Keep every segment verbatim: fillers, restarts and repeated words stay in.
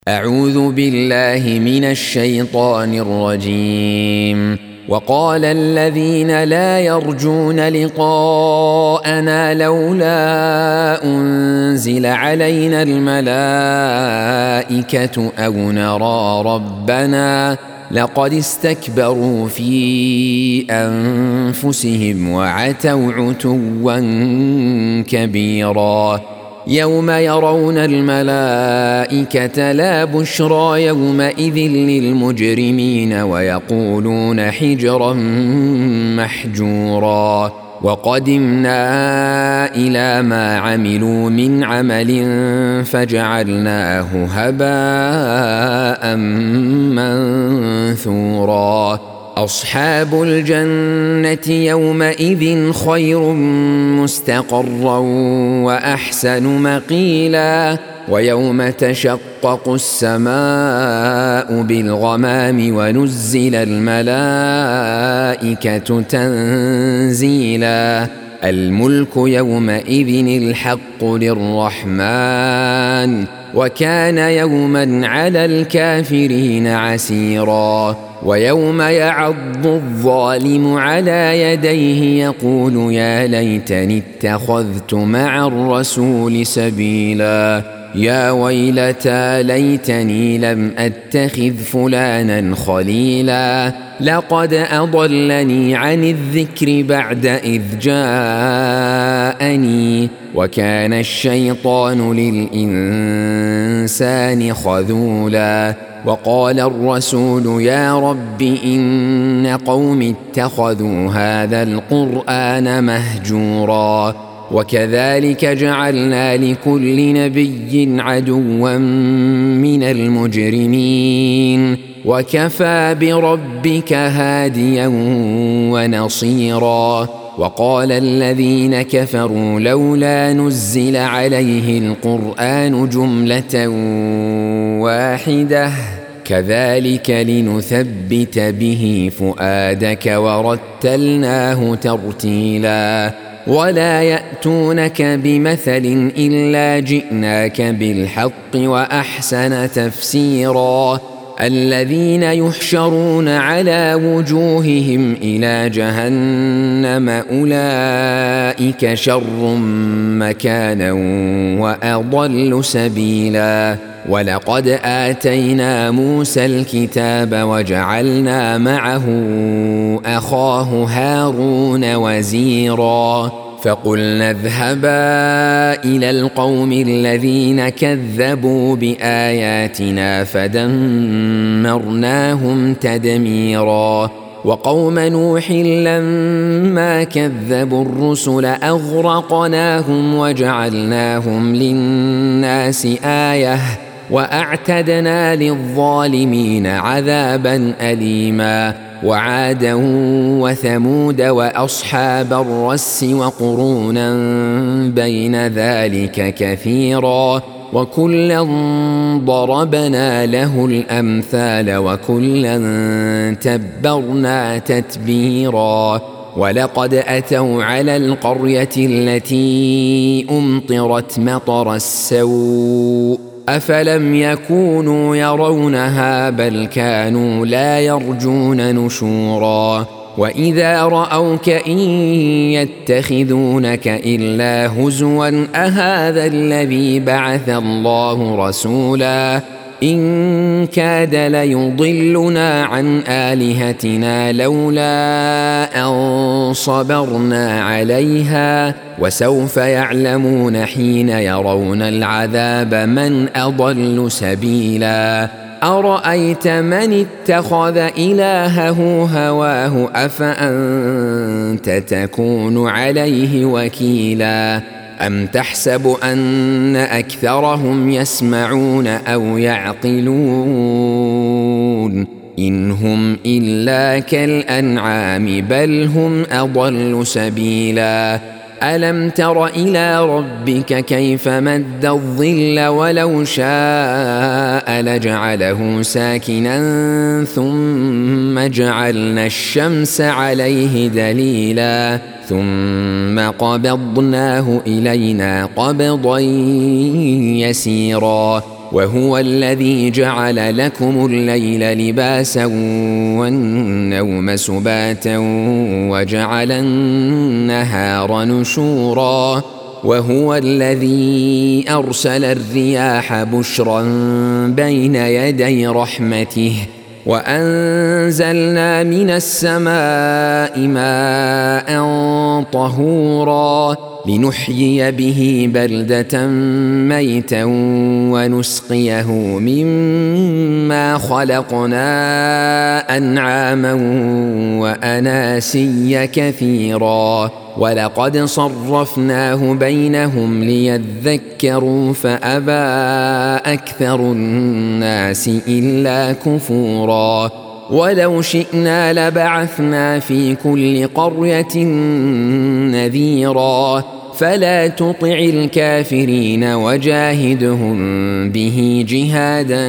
أعوذ بالله من الشيطان الرجيم. وقال الذين لا يرجون لقاءنا لولا أنزل علينا الملائكة أو نرى ربنا لقد استكبروا في أنفسهم وعتوا عتوا كبيرا. يوم يرون الملائكة لا بشرى يومئذ للمجرمين ويقولون حجرا محجورا. وقدمنا إلى ما عملوا من عمل فجعلناه هباء منثورا. أصحاب الجنة يومئذ خير مستقرا وأحسن مقيلا. ويوم تشقق السماء بالغمام ونزل الملائكة تنزيلا. الملك يومئذ الحق للرحمن وكان يوما على الكافرين عسيرا. ويوم يعض الظالم على يديه يقول يا ليتني اتخذت مع الرسول سبيلا. يا ويلتى ليتني لم أتخذ فلانا خليلا لقد أضلني عن الذكر بعد إذ جاءني وكان الشيطان للإنسان خذولا. وقال الرسول يا رب إن قوم اتخذوا هذا القرآن مهجورا. وكذلك جعلنا لكل نبي عدوا من المجرمين وكفى بربك هاديا ونصيرا. وقال الذين كفروا لولا نزل عليه القرآن جملة واحدة كذلك لنثبت به فؤادك ورتلناه ترتيلا. ولا يأتونك بمثل إلا جئناك بالحق وأحسن تفسيرا. الذين يحشرون على وجوههم إلى جهنم أولئك شر مكانا وأضل سبيلا. ولقد آتينا موسى الكتاب وجعلنا معه أخاه هارون وزيرا. فقلنا اذهبا إلى القوم الذين كذبوا بآياتنا فدمرناهم تدميرا. وقوم نوح لما كذبوا الرسل أغرقناهم وجعلناهم للناس آية وأعتدنا للظالمين عذابا أليما. وعادا وثمود وأصحاب الرس وقرونا بين ذلك كثيرا. وكلا ضربنا له الأمثال وكلا تبرنا تتبيرا. ولقد أتوا على القرية التي أمطرت مطر السوء أفلم يكونوا يرونها بل كانوا لا يرجون نشورا. وإذا رأوك إن يتخذونك إلا هزوا أهذا الذي بعث الله رسولا إن كاد ليضلنا عن آلهتنا لولا أن صبرنا عليها وسوف يعلمون حين يرون العذاب من أضل سبيلا. أرأيت من اتخذ إلهه هواه أفأنت تكون عليه وكيلا. أم تحسب أن أكثرهم يسمعون أو يعقلون إن هم إلا كالأنعام بل هم أضل سبيلا. ألم تر إلى ربك كيف مد الظل ولو شاء لجعله ساكنا ثم جعلنا الشمس عليه دليلا ثم قبضناه إلينا قبضا يسيرا وهو الذي جعل لكم الليل لباسا والنوم سباتا وجعل النهار نشورا وهو الذي أرسل الرياح بشرا بين يدي رحمته وأنزلنا من السماء ماء طهورا لنحيي به بلدة ميتا ونسقيه مما خلقنا أنعاما وأناسيا كثيرا ولقد صرفناه بينهم ليذكروا فأبى أكثر الناس إلا كفورا ولو شئنا لبعثنا في كل قرية نذيرا فلا تطع الكافرين وجاهدهم به جهادا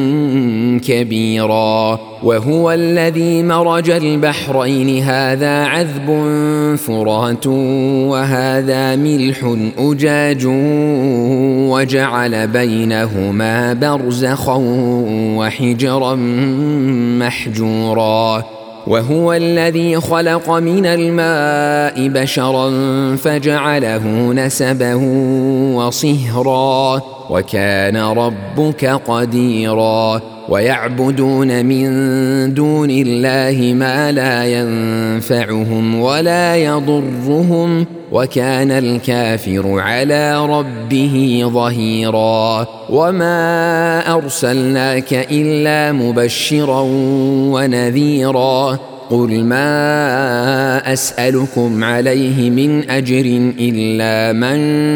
كبيرا وهو الذي مرج البحرين هذا عذب فرات وهذا ملح أجاج وجعل بينهما برزخا وحجرا محجورا وهو الذي خلق من الماء بشرا فجعله نسبا وصهرا وكان ربك قديرا ويعبدون من دون الله ما لا ينفعهم ولا يضرهم وكان الكافر على ربه ظهيرا وما أرسلناك إلا مبشرا ونذيرا قل ما أسألكم عليه من أجر إلا من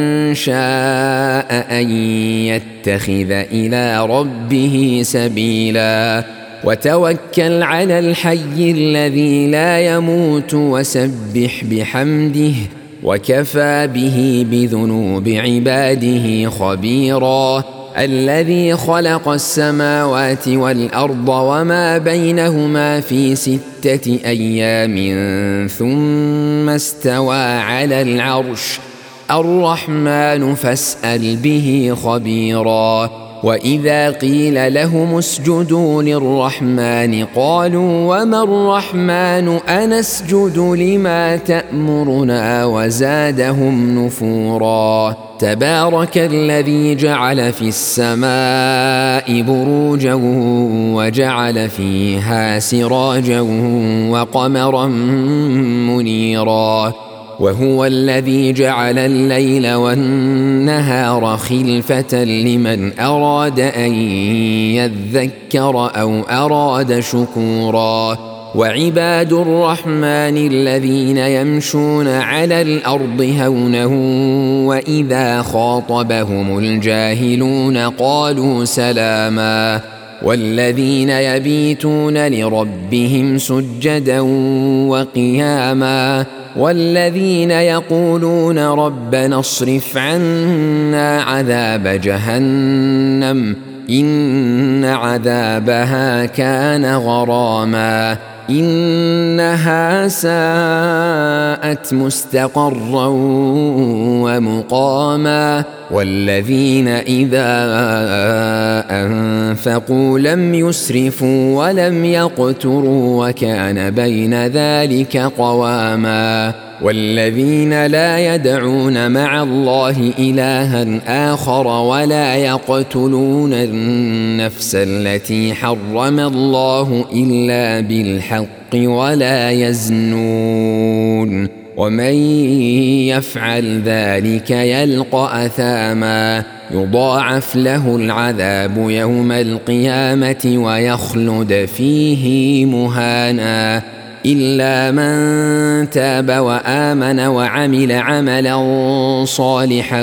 شاء أن يتخذ إلى ربه سبيلا وتوكل على الحي الذي لا يموت وسبح بحمده وكفى به بذنوب عباده خبيرا الذي خلق السماوات والأرض وما بينهما في ستة أيام ثم استوى على العرش الرحمن فاسأل به خبيرا وإذا قيل لهم اسجدوا للرحمن قالوا وما الرحمن أنسجد لما تأمرنا وزادهم نفورا تبارك الذي جعل في السماء بروجا وجعل فيها سراجا وقمرا منيرا وهو الذي جعل الليل والنهار خلفة لمن أراد أن يذكر أو أراد شكورا وعباد الرحمن الذين يمشون على الأرض هونا وإذا خاطبهم الجاهلون قالوا سلاما والذين يبيتون لربهم سجدا وقياما والذين يقولون ربنا اصرف عنا عذاب جهنم إن عذابها كان غراما إنها ساءت مستقرا ومقاما والذين إذا أنفقوا لم يسرفوا ولم يقتروا وكان بين ذلك قواما والذين لا يدعون مع الله إلها آخر ولا يقتلون النفس التي حرم الله إلا بالحق ولا يزنون ومن يفعل ذلك يلقى أثاما يضاعف له العذاب يوم القيامة ويخلد فيه مهانا إلا من تاب وآمن وعمل عملا صالحا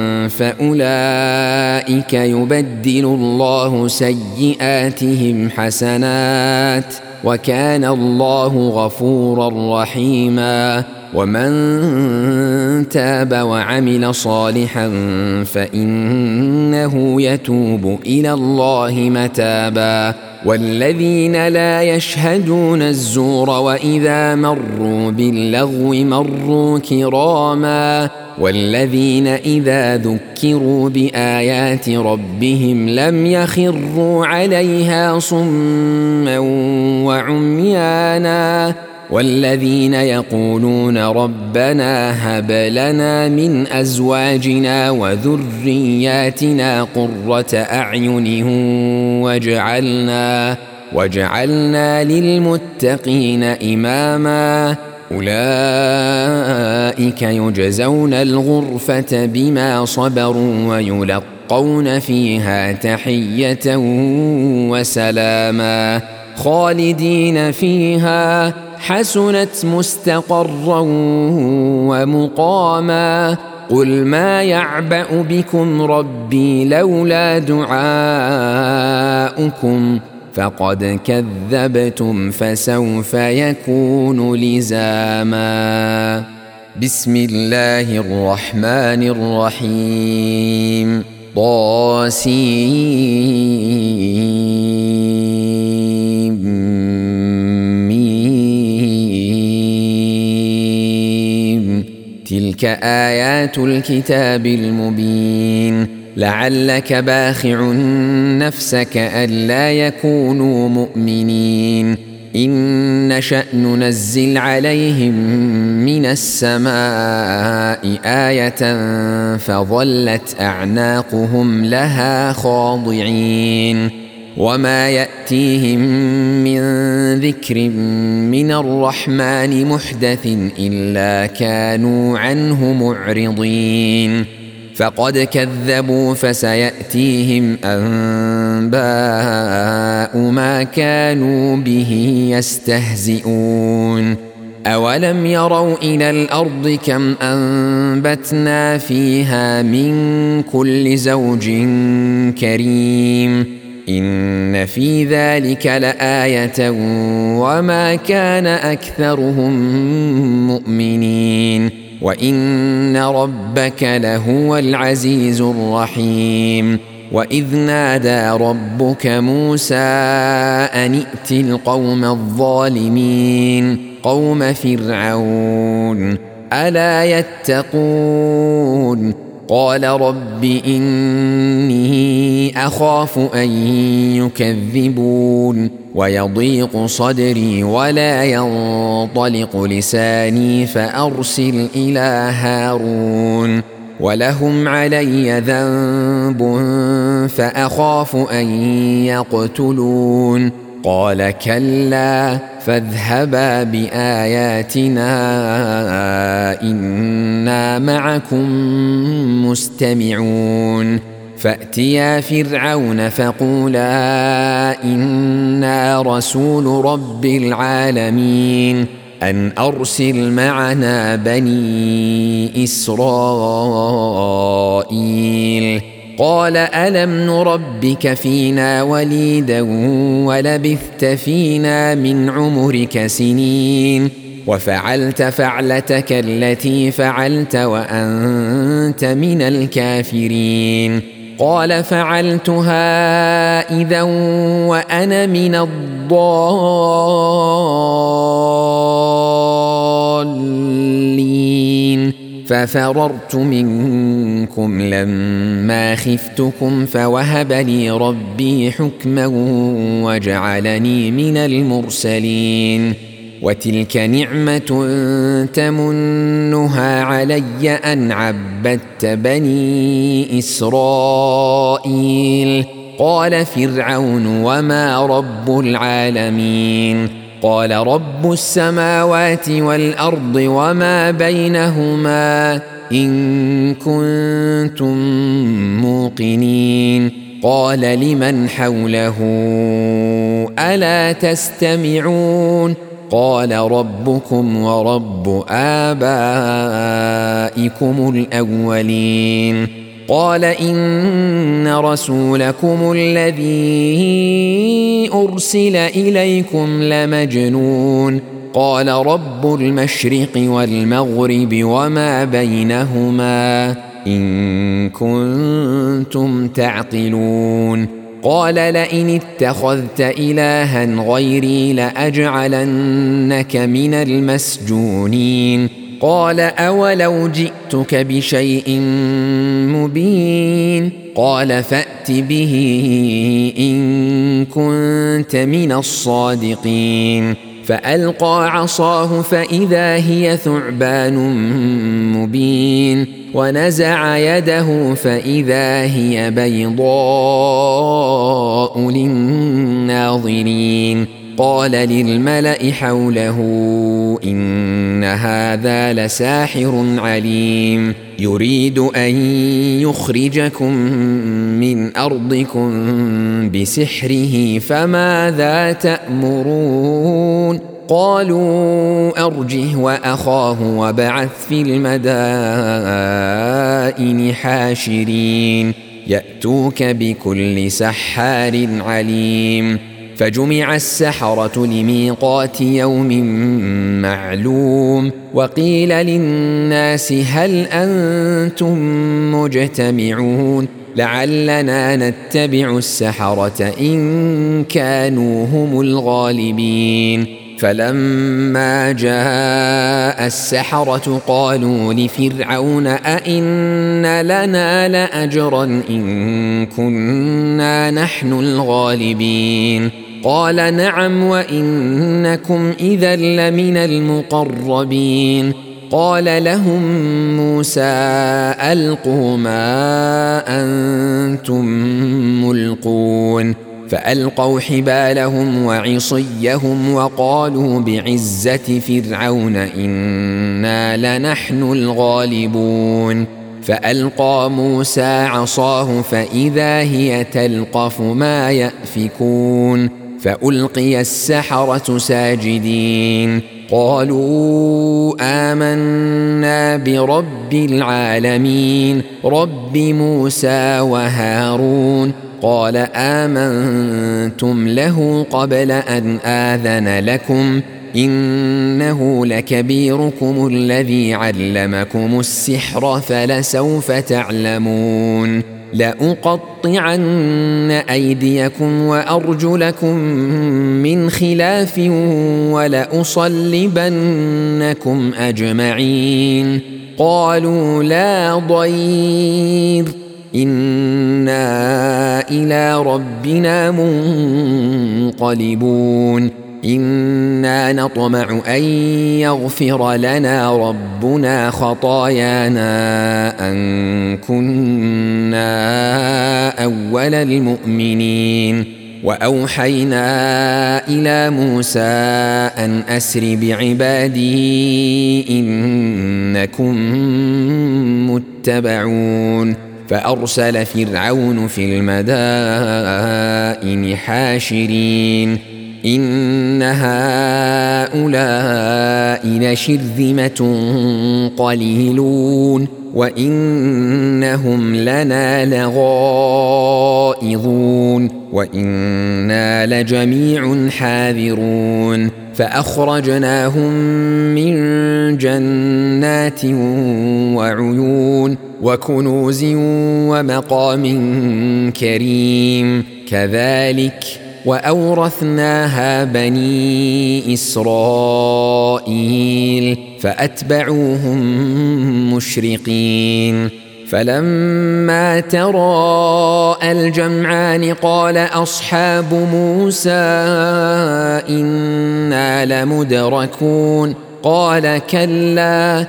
فأولئك يبدل الله سيئاتهم حسنات وكان الله غفورا رحيما ومن تاب وعمل صالحا فإنه يتوب إلى الله متابا والذين لا يشهدون الزور وإذا مروا باللغو مروا كراما والذين إذا ذكروا بآيات ربهم لم يخروا عليها صما وعميانا والذين يقولون ربنا هب لنا من أزواجنا وذرياتنا قرة أعين واجعلنا واجعلنا للمتقين إماما أولئك يجزون الغرفة بما صبروا ويلقون فيها تحية وسلاما خالدين فيها حسنت مستقرا ومقاما قل ما يعبأ بكم ربي لولا دعاؤكم فقد كذبتم فسوف يكون لزاما. بسم الله الرحمن الرحيم. طاسيم تلك آيات الكتاب المبين لعلك باخع نفسك ألا يكونوا مؤمنين إن نشأ ننزل عليهم من السماء آية فظلت أعناقهم لها خاضعين وما يأتيهم من ذكر من الرحمن محدث إلا كانوا عنه معرضين فقد كذبوا فسيأتيهم أنباء ما كانوا به يستهزئون أولم يروا إلى الأرض كم أنبتنا فيها من كل زوج كريم إن في ذلك لآية وما كان أكثرهم مؤمنين وإن ربك لهو العزيز الرحيم وإذ نادى ربك موسى أن ائت القوم الظالمين قوم فرعون ألا يتقون قال رب إني أخاف أن يكذبون ويضيق صدري ولا ينطلق لساني فأرسل إلى هارون ولهم علي ذنب فأخاف أن يقتلون قال كلا فاذهبا بآياتنا إنا معكم مستمعون فأتيا فرعون فقولا إنا رسول رب العالمين أن أرسل معنا بني إسرائيل قال ألم نربك فينا وليدا ولبثت فينا من عمرك سنين وفعلت فعلتك التي فعلت وأنت من الكافرين قال فعلتها إذا وأنا من الضالين ففررت منكم لما خفتكم فوهب لي ربي حكما وجعلني من المرسلين وتلك نعمة تمنها علي أن عبدت بني إسرائيل قال فرعون وما رب العالمين قال رب السماوات والأرض وما بينهما إن كنتم موقنين قال لمن حوله ألا تستمعون قال ربكم ورب آبائكم الأولين قال إن رسولكم الذي أرسل إليكم لمجنون قال رب المشرق والمغرب وما بينهما إن كنتم تعقلون قال لئن اتخذت إلها غيري لأجعلنك من المسجونين قال أولو جئتك بشيء مبين قال فأت به إن كنت من الصادقين فألقى عصاه فإذا هي ثعبان مبين ونزع يده فإذا هي بيضاء للناظرين قال للملأ حوله إن هذا لساحر عليم يريد أن يخرجكم من أرضكم بسحره فماذا تأمرون قالوا أرجه وأخاه وابعث في المدائن حاشرين يأتوك بكل سحار عليم فجمع السحرة لميقات يوم معلوم وقيل للناس هل أنتم مجتمعون لعلنا نتبع السحرة إن كانوا هم الغالبين فلما جاء السحرة قالوا لفرعون أئن لنا لأجرا إن كنا نحن الغالبين قال نعم وإنكم إذا لمن المقربين قال لهم موسى ألقوا ما أنتم ملقون فألقوا حبالهم وعصيهم وقالوا بعزة فرعون إنا لنحن الغالبون فألقى موسى عصاه فإذا هي تلقف ما يأفكون فألقي السحرة ساجدين قالوا آمنا برب العالمين رب موسى وهارون قال آمنتم له قبل أن آذن لكم إنه لكبيركم الذي علمكم السحر فلسوف تعلمون لأقطعن أيديكم وأرجلكم من خلاف ولأصلبنكم أجمعين قالوا لا ضير إنا إلى ربنا منقلبون إنا نطمع أن يغفر لنا ربنا خطايانا أن كنا أول المؤمنين وأوحينا إلى موسى أن أسر بعبادي إنكم متبعون فأرسل فرعون في المدائن حاشرين إن هؤلاء لشرذمة قليلون وإنهم لنا لغائظون وإنا لجميع حاذرون فأخرجناهم من جنات وعيون وكنوز ومقام كريم كذلك وأورثناها بني إسرائيل فأتبعوهم مشرقين فلما تراءى الجمعان قال أصحاب موسى إنا لمدركون قال كلا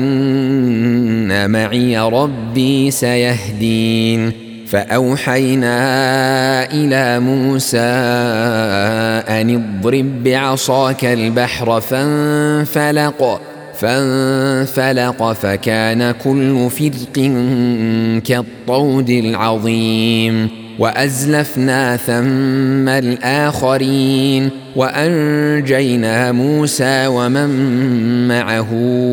إن معي ربي سيهدين فأوحينا إلى موسى أن اضرب بعصاك البحر فانفلق فانفلق فكان كل فرق كالطود العظيم وأزلفنا ثم الآخرين وأنجينا موسى ومن معه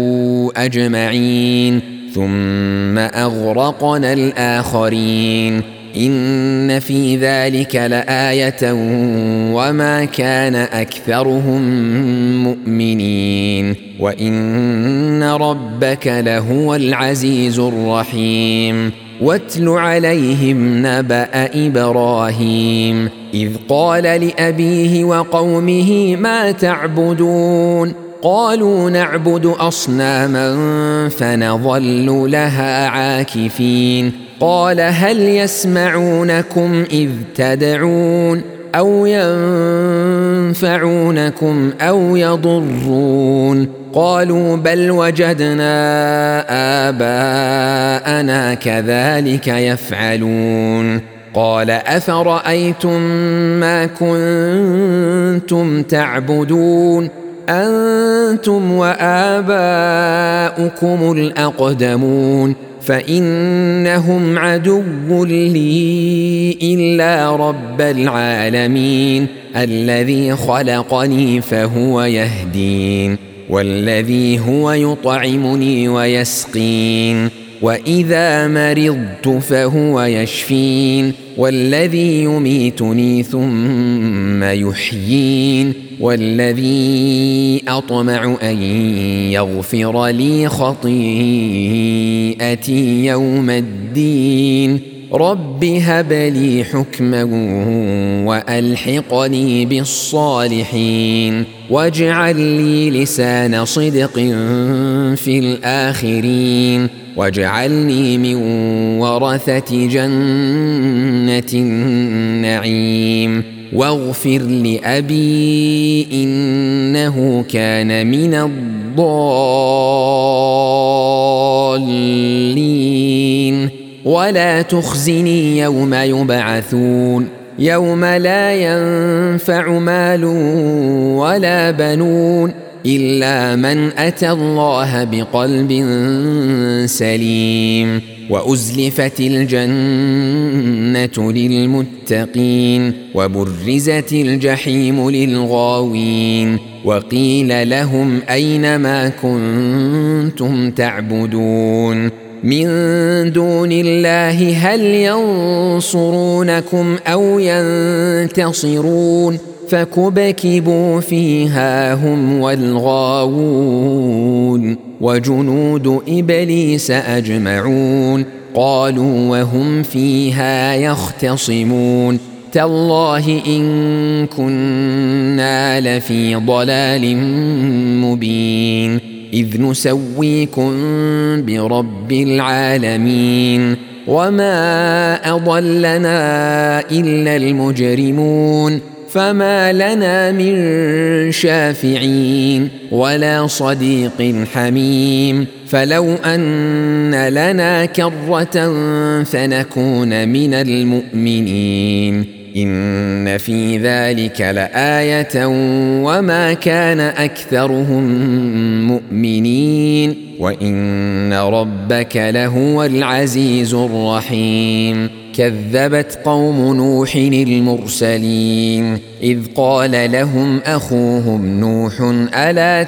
أجمعين ثم أغرقنا الآخرين إن في ذلك لآية وما كان أكثرهم مؤمنين وإن ربك لهو العزيز الرحيم واتل عليهم نبأ إبراهيم إذ قال لأبيه وقومه ما تعبدون قالوا نعبد أصناما فنظل لها عاكفين قال هل يسمعونكم إذ تدعون أو ينفعونكم أو يضرون قالوا بل وجدنا آباءنا كذلك يفعلون قال أفرأيتم ما كنتم تعبدون أنتم وآباؤكم الأقدمون فإنهم عدو لي إلا رب العالمين الذي خلقني فهو يهدين والذي هو يطعمني ويسقين وإذا مرضت فهو يشفين والذي يميتني ثم يحيين والذي أطمع أن يغفر لي خطيئتي يوم الدين رب هب لي حكما وألحقني بالصالحين واجعل لي لسان صدق في الآخرين واجعلني من ورثة جنة النعيم واغفر لأبي إنه كان من الضالين ولا تخزني يوم يبعثون يوم لا ينفع مال ولا بنون إلا من أتى الله بقلب سليم وأزلفت الجنة للمتقين وبرزت الجحيم للغاوين وقيل لهم أين ما كنتم تعبدون من دون الله هل ينصرونكم أو ينتصرون فكبكبوا فيها هم والغاوون وجنود إبليس أجمعون قالوا وهم فيها يختصمون تالله إن كنا لفي ضلال مبين إذ نسويكم برب العالمين وما أضلنا إلا المجرمون فما لنا من شافعين ولا صديق حميم فلو أن لنا كرة فنكون من المؤمنين إن في ذلك لآية وما كان أكثرهم مؤمنين وإن ربك لهو العزيز الرحيم كذبت قوم نوح المرسلين إذ قال لهم أخوهم نوح ألا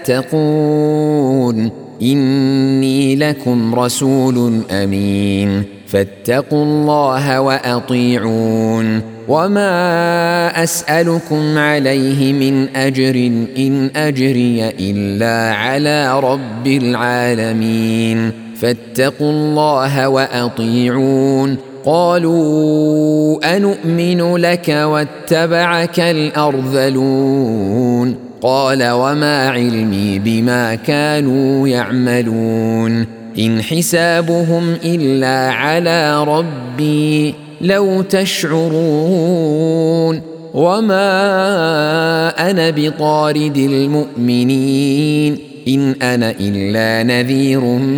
تتقون إني لكم رسول أمين فاتقوا الله وأطيعون وما أسألكم عليه من أجر إن أجري إلا على رب العالمين فاتقوا الله وأطيعون قالوا أنؤمن لك واتبعك الأرذلون قال وما علمي بما كانوا يعملون إن حسابهم إلا على ربي لو تشعرون وما أنا بطارد المؤمنين إن أنا إلا نذير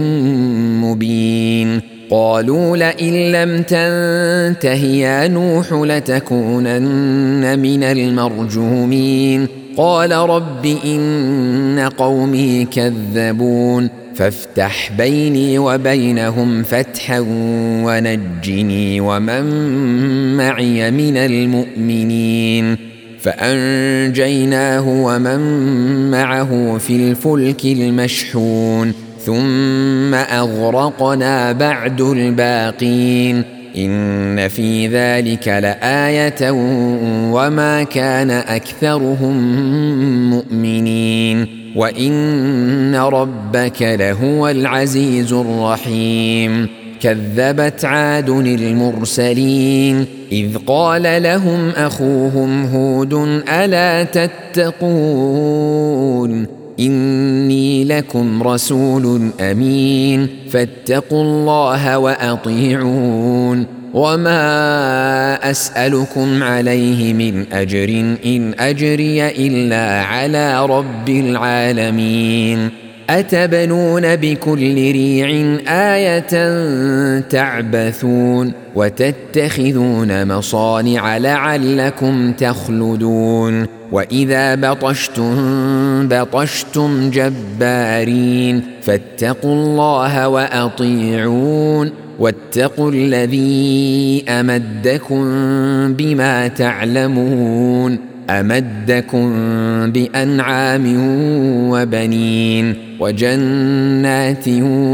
مبين قالوا لئن لم تنته يا نوح لتكونن من المرجومين قال رب إن قومي كذبون فافتح بيني وبينهم فتحا ونجني ومن معي من المؤمنين فأنجيناه ومن معه في الفلك المشحون ثم أغرقنا بعد الباقين إن في ذلك لآية وما كان أكثرهم مؤمنين وإن ربك لهو العزيز الرحيم كذبت عاد المرسلين إذ قال لهم أخوهم هود ألا تتقون إني لكم رسول أمين فاتقوا الله وأطيعون وما أسألكم عليه من أجر إن أجري إلا على رب العالمين أتبنون بكل ريع آية تعبثون وتتخذون مصانع لعلكم تخلدون وإذا بطشتم بطشتم جبارين فاتقوا الله وأطيعون واتقوا الذي أمدكم بما تعلمون أمدكم بأنعام وبنين وجنات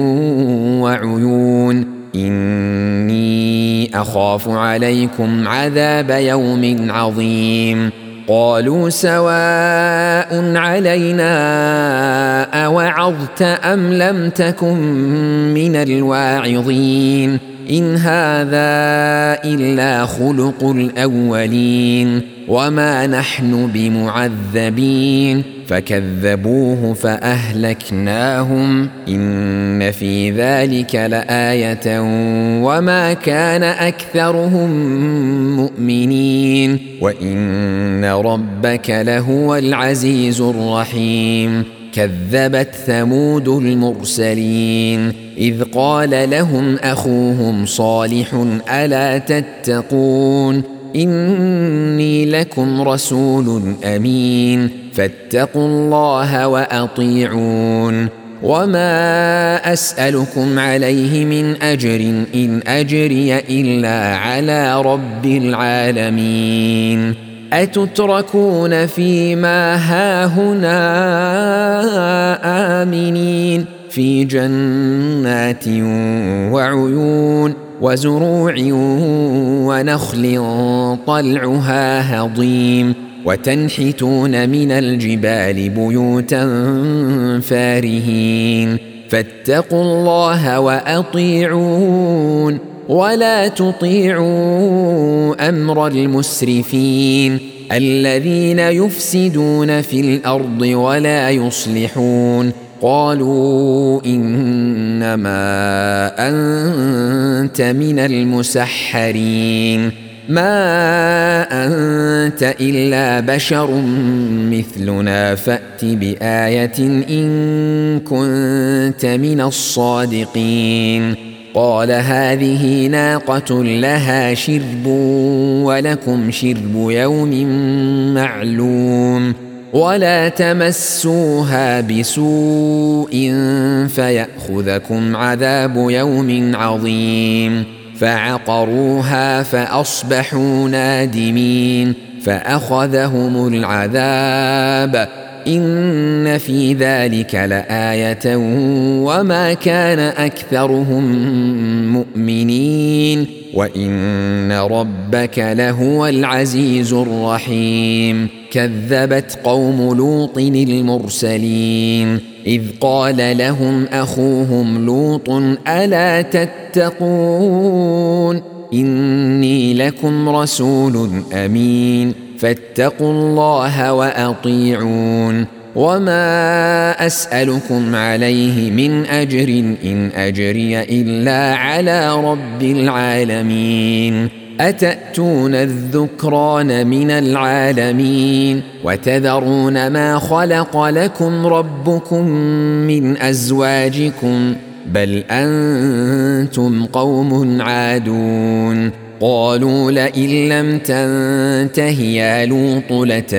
وعيون إني أخاف عليكم عذاب يوم عظيم قالوا سواء علينا أوعظت أم لم تكن من الواعظين إن هذا إلا خلق الأولين وما نحن بمعذبين فكذبوه فأهلكناهم إن في ذلك لآية وما كان أكثرهم مؤمنين وإن ربك لهو العزيز الرحيم كذبت ثمود المرسلين إذ قال لهم أخوهم صالح ألا تتقون إني لكم رسول أمين فاتقوا الله وأطيعون وما أسألكم عليه من أجر إن أجري إلا على رب العالمين أتتركون فيما هاهنا آمنين في جنات وعيون وزروع ونخل طلعها هضيم وتنحتون من الجبال بيوتا فارهين فاتقوا الله وأطيعون ولا تطيعوا أمر المسرفين الذين يفسدون في الأرض ولا يصلحون قالوا إنما أنت من المسحرين ما أنت إلا بشر مثلنا فأت بآية إن كنت من الصادقين قال هذه ناقة لها شرب ولكم شرب يوم معلوم ولا تمسوها بسوء فيأخذكم عذاب يوم عظيم فعقروها فأصبحوا نادمين فأخذهم العذاب إن في ذلك لآية وما كان أكثرهم مؤمنين وإن ربك لهو العزيز الرحيم كذبت قوم لوط المرسلين إذ قال لهم أخوهم لوط ألا تتقون إني لكم رسول أمين فاتقوا الله وأطيعون وما أسألكم عليه من أجر إن أجري إلا على رب العالمين أتأتون الذكران من العالمين وتذرون ما خلق لكم ربكم من أزواجكم بل أنتم قوم عادون قالوا لئن لم تنته يا لوط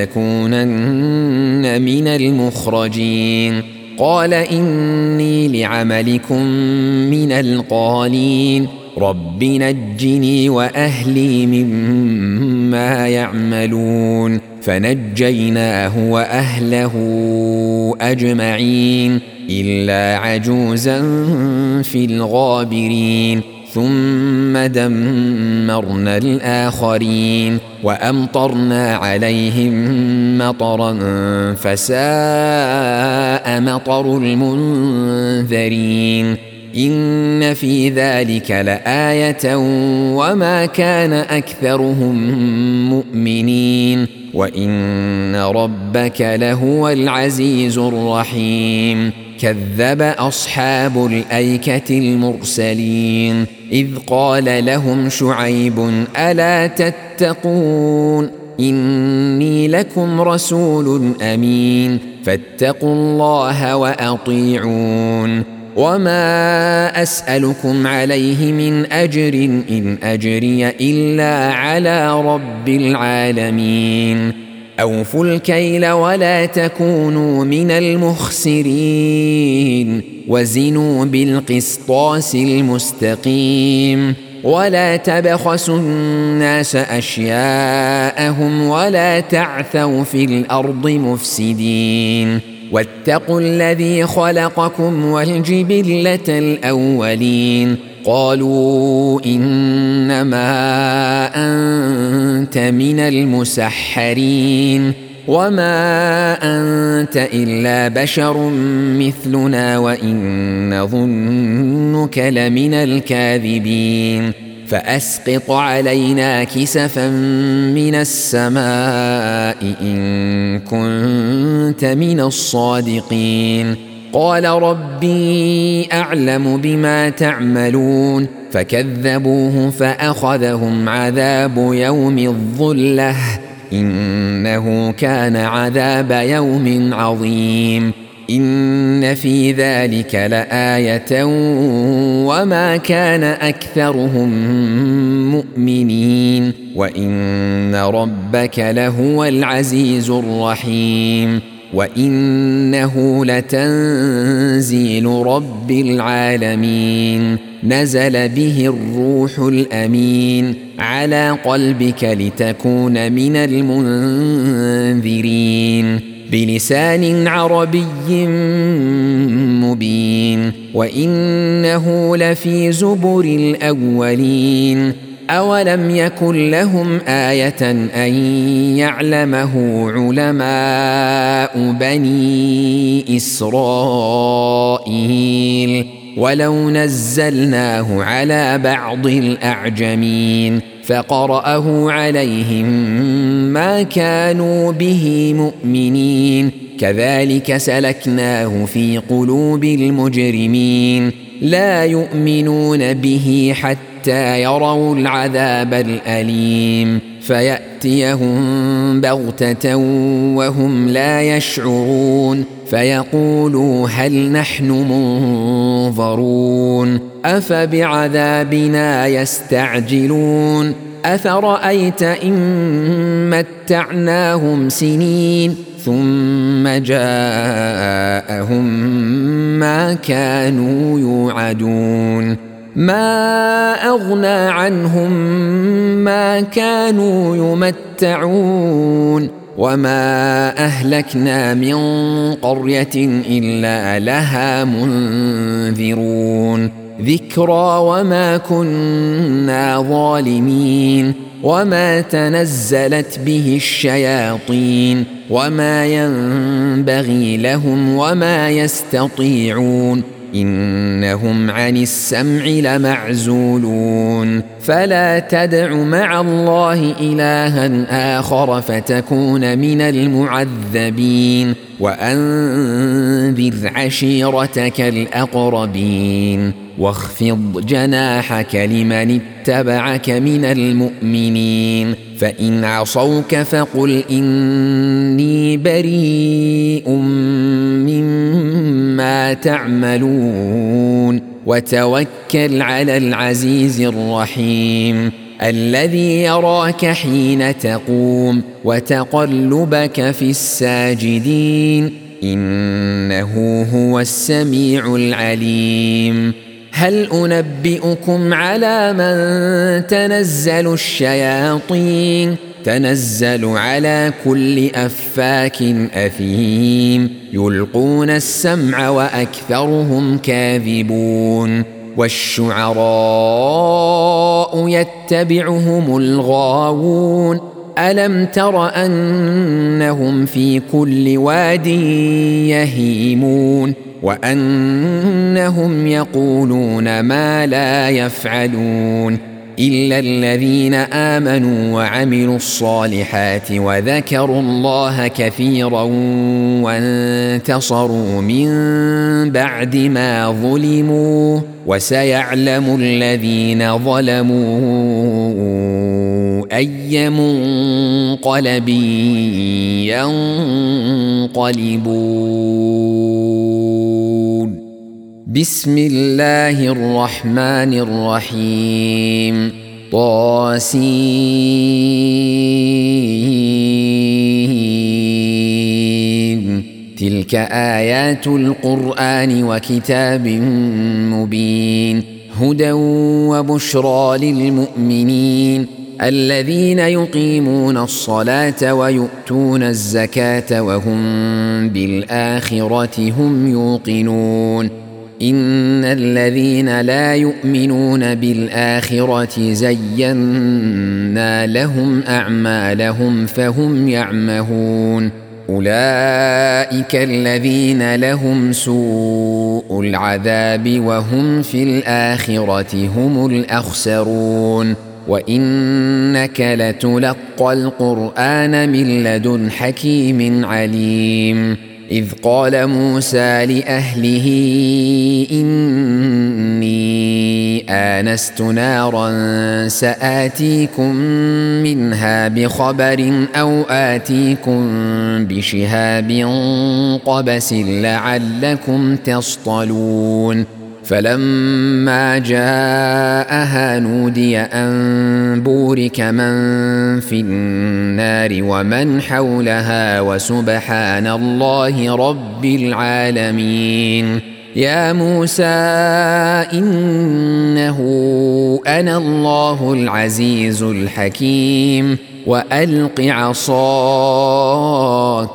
لتكونن من المخرجين قال إني لعملكم من القالين رب نجني وأهلي مما يعملون فنجيناه وأهله أجمعين إلا عجوزا في الغابرين ثم دمرنا الآخرين وأمطرنا عليهم مطرا فساء مطر المنذرين إن في ذلك لآية وما كان أكثرهم مؤمنين وإن ربك لهو العزيز الرحيم. كذب أصحاب الأيكة المرسلين إذ قال لهم شعيب ألا تتقون إني لكم رسول أمين فاتقوا الله وأطيعون وما أسألكم عليه من أجر إن أجري إلا على رب العالمين. أوفوا الكيل ولا تكونوا من المخسرين وزنوا بالقسطاس المستقيم ولا تبخسوا الناس أشياءهم ولا تعثوا في الأرض مفسدين واتقوا الذي خلقكم والجبلة الأولين قالوا إنما أنت من المسحرين وما أنت إلا بشر مثلنا وإن نظنك لمن الكاذبين فأسقط علينا كسفا من السماء إن كنت من الصادقين قال ربي أعلم بما تعملون فكذبوه فأخذهم عذاب يوم الظلة إنه كان عذاب يوم عظيم. إن في ذلك لآية وما كان أكثرهم مؤمنين وإن ربك لهو العزيز الرحيم. وإنه لتنزيل رب العالمين نزل به الروح الأمين على قلبك لتكون من المنذرين بلسان عربي مبين وإنه لفي زبر الأولين أولم يكن لهم آية أن يعلمه علماء بني إسرائيل ولو نزلناه على بعض الأعجمين فقرأه عليهم ما كانوا به مؤمنين كذلك سلكناه في قلوب المجرمين لا يؤمنون به حتى يروا العذاب الأليم فيأتيهم بغتة وهم لا يشعرون فيقولوا هل نحن منظرون أفبعذابنا يستعجلون أفرأيت إن متعناهم سنين ثم جاءهم ما كانوا يوعدون ما أغنى عنهم ما كانوا يمتعون وما أهلكنا من قرية إلا لها منذرون ذكرى وما كنا ظالمين وما تنزلت به الشياطين وما ينبغي لهم وما يستطيعون إنهم عن السمع لمعزولون فلا تدع مع الله إلها آخر فتكون من المعذبين وأنذر عشيرتك الأقربين واخفض جناحك لمن اتبعك من المؤمنين فإن عصوك فقل إني بريء مما تعملون وتوكل على العزيز الرحيم الذي يراك حين تقوم وتقلبك في الساجدين إنه هو السميع العليم. هل أنبئكم على من تنزل الشياطين تنزل على كل أفاك أثيم يلقون السمع وأكثرهم كاذبون والشعراء يتبعهم الغاوون ألم تر أنهم في كل واد يهيمون وأنهم يقولون ما لا يفعلون إلا الذين آمنوا وعملوا الصالحات وذكروا الله كثيرا وانتصروا من بعد ما ظلموا وسيعلم الذين ظلموا أي منقلب ينقلبون. بسم الله الرحمن الرحيم. طاسين. تلك آيات القرآن وكتاب مبين هدى وبشرى للمؤمنين الذين يقيمون الصلاة ويؤتون الزكاة وهم بالآخرة هم يوقنون. إن الذين لا يؤمنون بالآخرة زينا لهم أعمالهم فهم يعمهون. أولئك الذين لهم سوء العذاب وهم في الآخرة هم الأخسرون. وإنك لتلقى القرآن من لدن حكيم عليم. إذ قال موسى لأهله إني آنست نارا سآتيكم منها بخبر أو آتيكم بشهاب قبس لعلكم تصطلون. فلما جاءها نودي أن بورك من في النار ومن حولها وسبحان الله رب العالمين. يا موسى إنه أنا الله العزيز الحكيم وألق عصاك.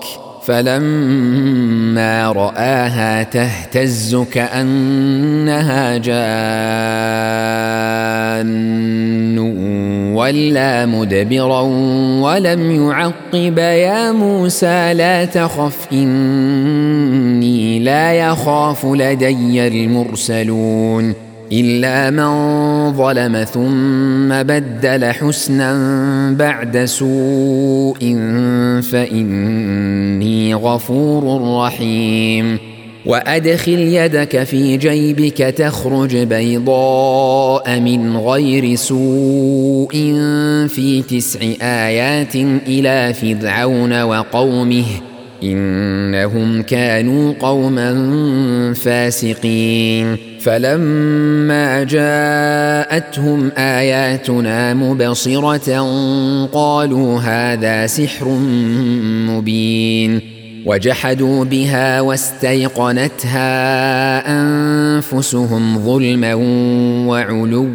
فلما رآها تهتز كأنها جان ولى مدبرا ولم يعقب. يا موسى لا تخف إني لا يخاف لدي المرسلون. إلا من ظلم ثم بدل حسنا بعد سوء فإني غفور رحيم. وأدخل يدك في جيبك تخرج بيضاء من غير سوء في تسع آيات إلى فرعون وقومه إنهم كانوا قوما فاسقين. فلما جاءتهم آياتنا مبصرة قالوا هذا سحر مبين. وجحدوا بها واستيقنتها أنفسهم ظلما وعلوا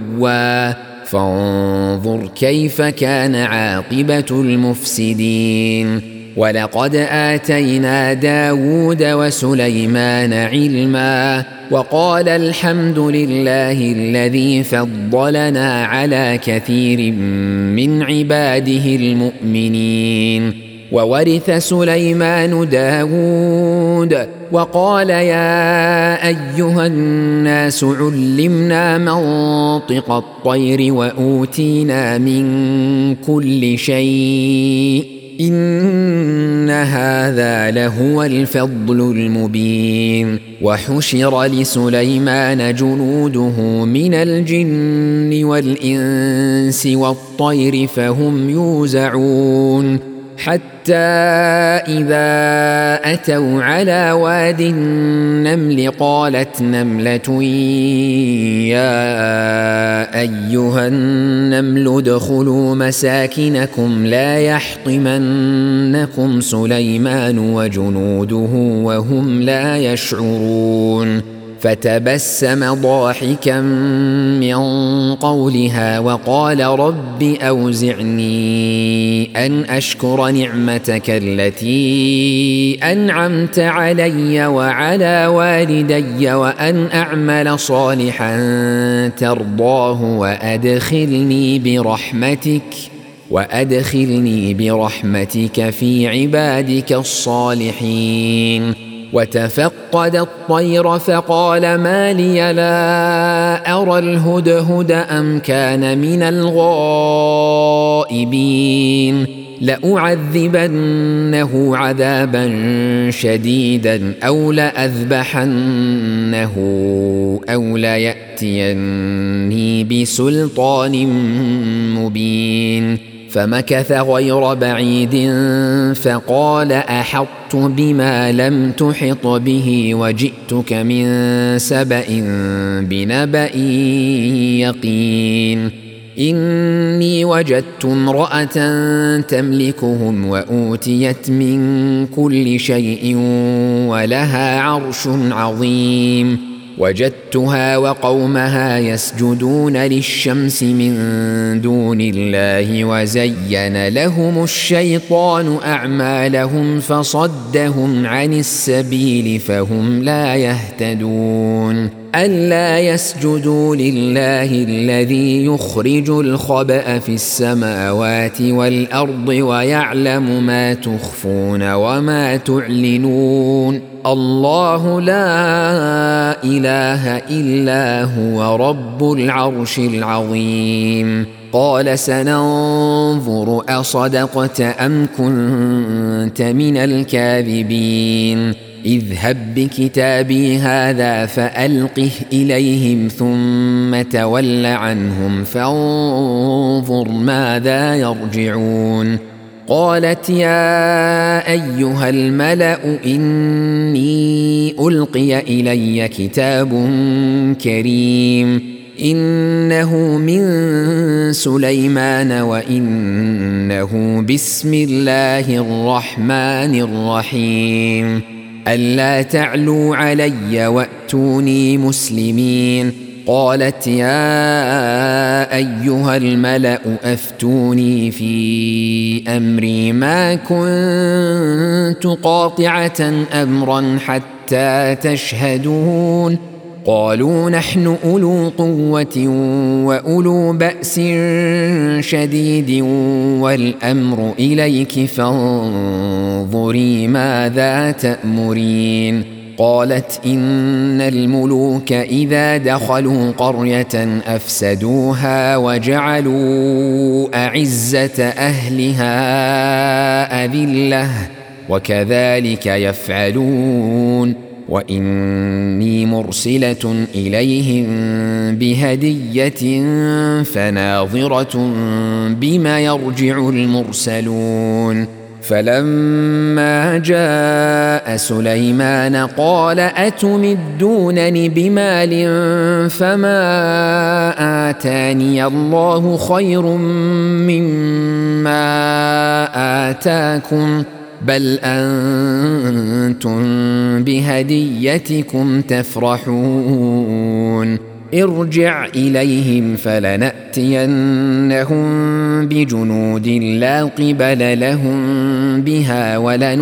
فانظر كيف كان عاقبة المفسدين. ولقد آتينا داود وسليمان علما وقال الحمد لله الذي فضلنا على كثير من عباده المؤمنين. وورث سليمان داود وقال يا أيها الناس علمنا منطق الطير وأوتينا من كل شيء إن هذا لهو الفضل المبين. وحشر لسليمان جنوده من الجن والإنس والطير فهم يوزعون حتى إذا أتوا على واد النمل قالت نملة يا أيها النمل ادخلوا مساكنكم لا يحطمنكم سليمان وجنوده وهم لا يشعرون. فتبسم ضاحكا من قولها وقال رب أوزعني أن أشكر نعمتك التي أنعمت علي وعلى والدي وأن أعمل صالحا ترضاه وأدخلني برحمتك وأدخلني برحمتك في عبادك الصالحين. وتفقد الطير فقال ما لي لا أرى الهدهد أم كان من الغائبين لأعذبنه عذابا شديدا أو لأذبحنه أو ليأتيني بسلطان مبين فمكث غير بعيد فقال أحطت بما لم تحط به وجئتك من سبأ بنبأ يقين إني وجدت امرأة تملكهم وأوتيت من كل شيء ولها عرش عظيم وجدتها وقومها يسجدون للشمس من دون الله وزين لهم الشيطان أعمالهم فصدهم عن السبيل فهم لا يهتدون ألا يسجدوا لله الذي يخرج الخبأ في السماوات والأرض ويعلم ما تخفون وما تعلنون الله لا إله إلا هو رب العرش العظيم قال سننظر أصدقت أم كنت من الكاذبين اذهب بكتابي هذا فألقه إليهم ثم تول عنهم فانظر ماذا يرجعون قالت يا أيها الملأ إني ألقي إلي كتاب كريم إنه من سليمان وإنه بسم الله الرحمن الرحيم ألا تعلوا علي وأتوني مسلمين قالت يا أيها الملأ أفتوني في أمري ما كنت قاطعة أمرا حتى تشهدون قالوا نحن أولو قوة وأولو بأس شديد والأمر إليك فانظري ماذا تأمرين قالت إن الملوك إذا دخلوا قرية أفسدوها وجعلوا أعزة أهلها أذلة وكذلك يفعلون وإني مرسلة إليهم بهدية فناظرة بما يرجع المرسلون فلما جاء سليمان قال أتمدونني بمال فما آتاني الله خير مما آتاكم بل أنتم بهديتكم تفرحون ارجع إليهم فلنأتينهم بجنود لا قبل لهم بها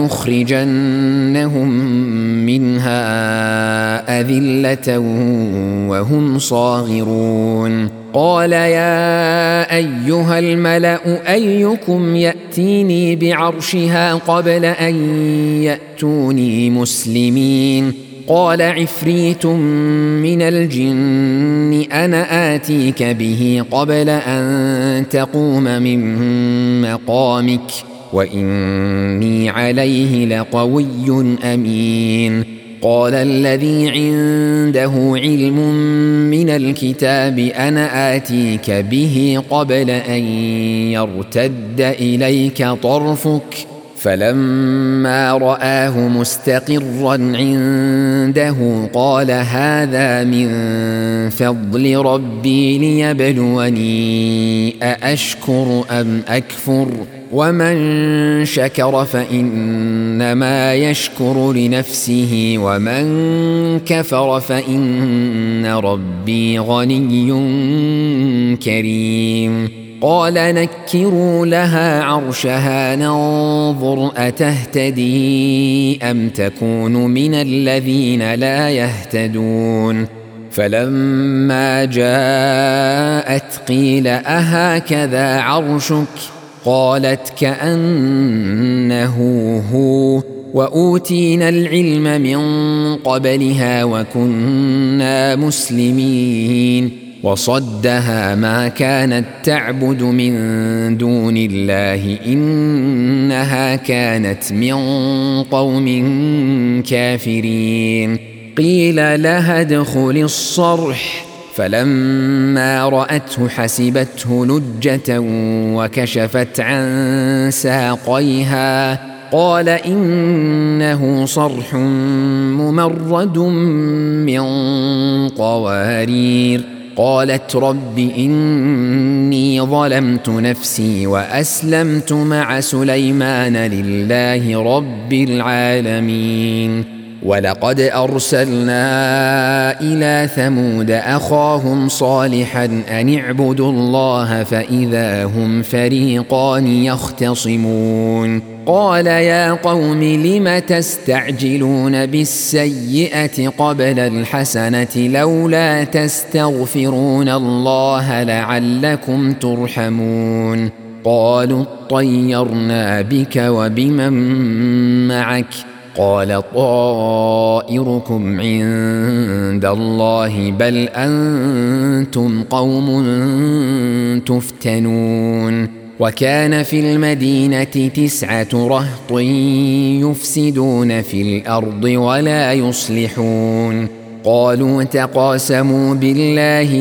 ولنخرجنهم منها أذلة وهم صاغرون قال يا أيها الملأ أيكم يأتيني بعرشها قبل أن يأتوني مسلمين قال عفريت من الجن أنا آتيك به قبل أن تقوم من مقامك وإني عليه لقوي أمين قال الذي عنده علم من الكتاب أنا آتيك به قبل أن يرتد إليك طرفك فلما رآه مستقرا عنده قال هذا من فضل ربي ليبلوني أأشكر أم أكفر ومن شكر فإنما يشكر لنفسه ومن كفر فإن ربي غني كريم قال نكروا لها عرشها ننظر أتهتدي أم تكون من الذين لا يهتدون فلما جاءت قيل أهكذا عرشك قالت كأنه هو وأوتينا العلم من قبلها وكنا مسلمين وصدها ما كانت تعبد من دون الله إنها كانت من قوم كافرين قيل لها ادخل الصرح فلما رأته حسبته لجة وكشفت عن ساقيها قال إنه صرح ممرد من قوارير قالت رب إني ظلمت نفسي وأسلمت مع سليمان لله رب العالمين ولقد أرسلنا إلى ثمود أخاهم صالحا أن اعبدوا الله فإذا هم فريقان يختصمون قال يا قوم لم تستعجلون بالسيئة قبل الحسنة لولا تستغفرون الله لعلكم ترحمون قالوا اطيرنا بك وبمن معك قال طائركم عند الله بل أنتم قوم تفتنون وكان في المدينة تسعة رهط يفسدون في الأرض ولا يصلحون قالوا تقاسموا بالله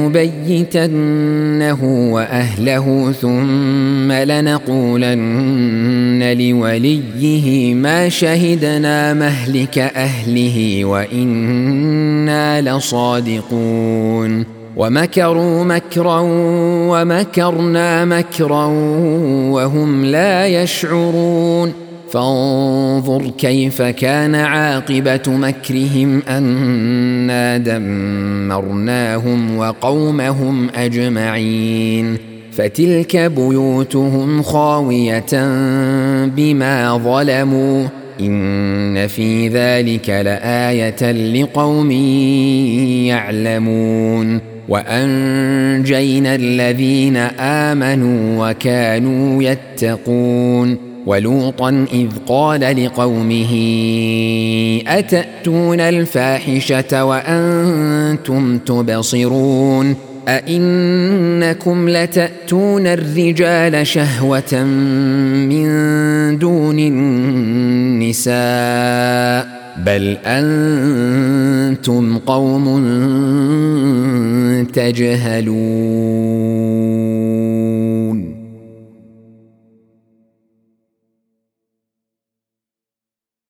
لنبيتنه وأهله ثم لنقولن لوليه ما شهدنا مهلك أهله وإنا لصادقون ومكروا مكرا ومكرنا مكرا وهم لا يشعرون فانظر كيف كان عاقبة مكرهم أنا دمرناهم وقومهم أجمعين فتلك بيوتهم خاوية بما ظلموا إن في ذلك لآية لقوم يعلمون وأنجينا الذين آمنوا وكانوا يتقون ولوطا إذ قال لقومه أتأتون الفاحشة وأنتم تبصرون أئنكم لتأتون الرجال شهوة من دون النساء بل أنتم قوم تجهلون